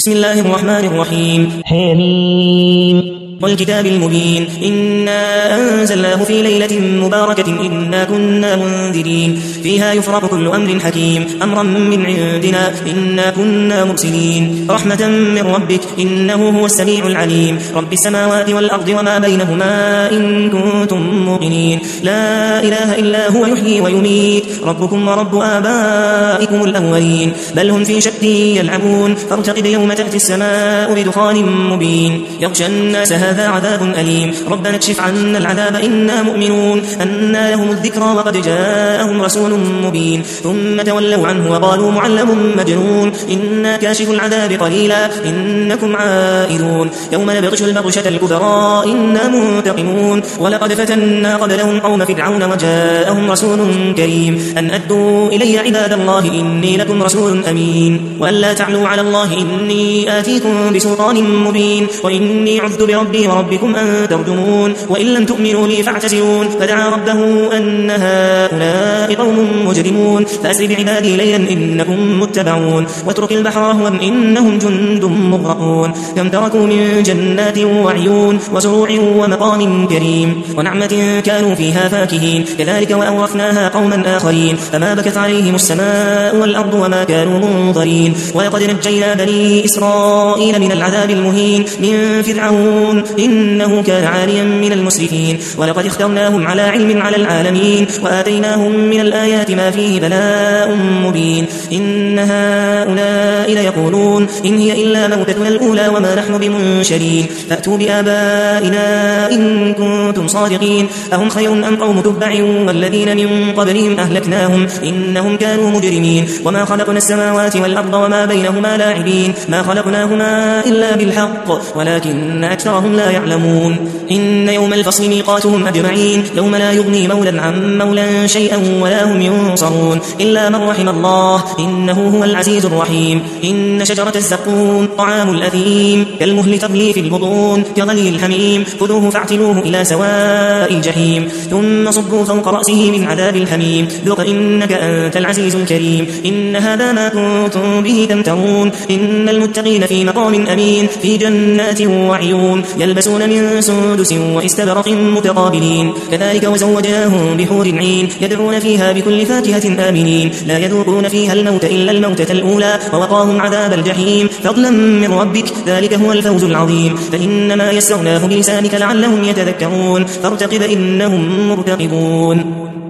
بسم الله الرحمن الرحيم. حميم. والكتاب المبين إنا أنزلناه في ليلة مباركة إنا كنا منذرين فيها يفرق كل أمر حكيم أمرا من عندنا إنا كنا مرسلين رحمة من ربك إنه هو السميع العليم رب السماوات والأرض وما بينهما إن كنتم موقنين لا إله إلا هو يحيي ويميت ربكم ورب آبائكم الأولين بل هم في شك يلعبون فارتقب يوم تأتي السماء بدخان مبين يغشى الناس هذا عذاب أليم ربنا اكشف عنا العذاب إنا مؤمنون أنى لهم الذكرى وقد جاءهم رسول مبين ثم تولوا عنه وقالوا معلم مجنون إنا كاشف العذاب قليلا إنكم عائدون يوم نبطش البطشة الكبرى إنا منتقمون ولقد فتنا قبلهم قوم فرعون وجاءهم رسول كريم أن أدوا إلي عباد الله إني لكم رسول أمين وأن لا تعلوا على الله إني آتيكم بسلطان مبين وإني عذت بربي وربكم أن ترجمون وإن لم تؤمنوا لي فاعتزلون فدعا ربه أن هؤلاء قوم مجرمون فأسر بعبادي ليلا إنكم متبعون واترك البحر رهوا إنهم جند مغرقون كم تركوا من جنات وعيون وزروع ومقام كريم ونعمة كانوا فيها فاكهين كذلك وأورثناها قوما آخرين فما بكت عليهم السماء والأرض وما كانوا منظرين ولقد نجينا بني إسرائيل من العذاب المهين من فرعون إنه كان عاليا من المسرفين ولقد اخترناهم على علم على العالمين وآتيناهم من الآيات ما فيه بلاء مبين إن هؤلاء ليقولون إن هي إلا موتتنا الأولى وما نحن بمنشرين فأتوا بآبائنا إن كنتم صادقين أهم خير أم قوم تبع والذين من قبلهم أهلكناهم إنهم كانوا مجرمين وما خلقنا السماوات والأرض وما بينهما لاعبين ما خلقناهما إلا بالحق ولكن أكثرهم لا يعلمون إن يوم الفصل ميقاتهم أجمعين يوم لا يغني مولا عن مولا شيئا ولا هم ينصرون إلا من رحم الله إنه هو العزيز الرحيم إن شجرة الزقوم طعام الأثيم كالمهل تغلي في البطون كغلي الحميم خذوه فاعتلوه إلى سواء الجحيم ثم صبوا فوق رأسه من عذاب الحميم ذق إنك أنت العزيز الكريم إن هذا ما كنتم به تمترون إن المتقين في مقام أمين في جنات وعيون يلبسون من سندس واستبرق متقابلين كذلك وزوجناهم بحور عين يدعون فيها بكل فاكهة آمنين لا يذوقون فيها الموت إلا الموتة الأولى ووقاهم عذاب الجحيم فضلا من ربك ذلك هو الفوز العظيم فإنما يسرناه بلسانك لعلهم يتذكرون فارتقب إنهم مرتقبون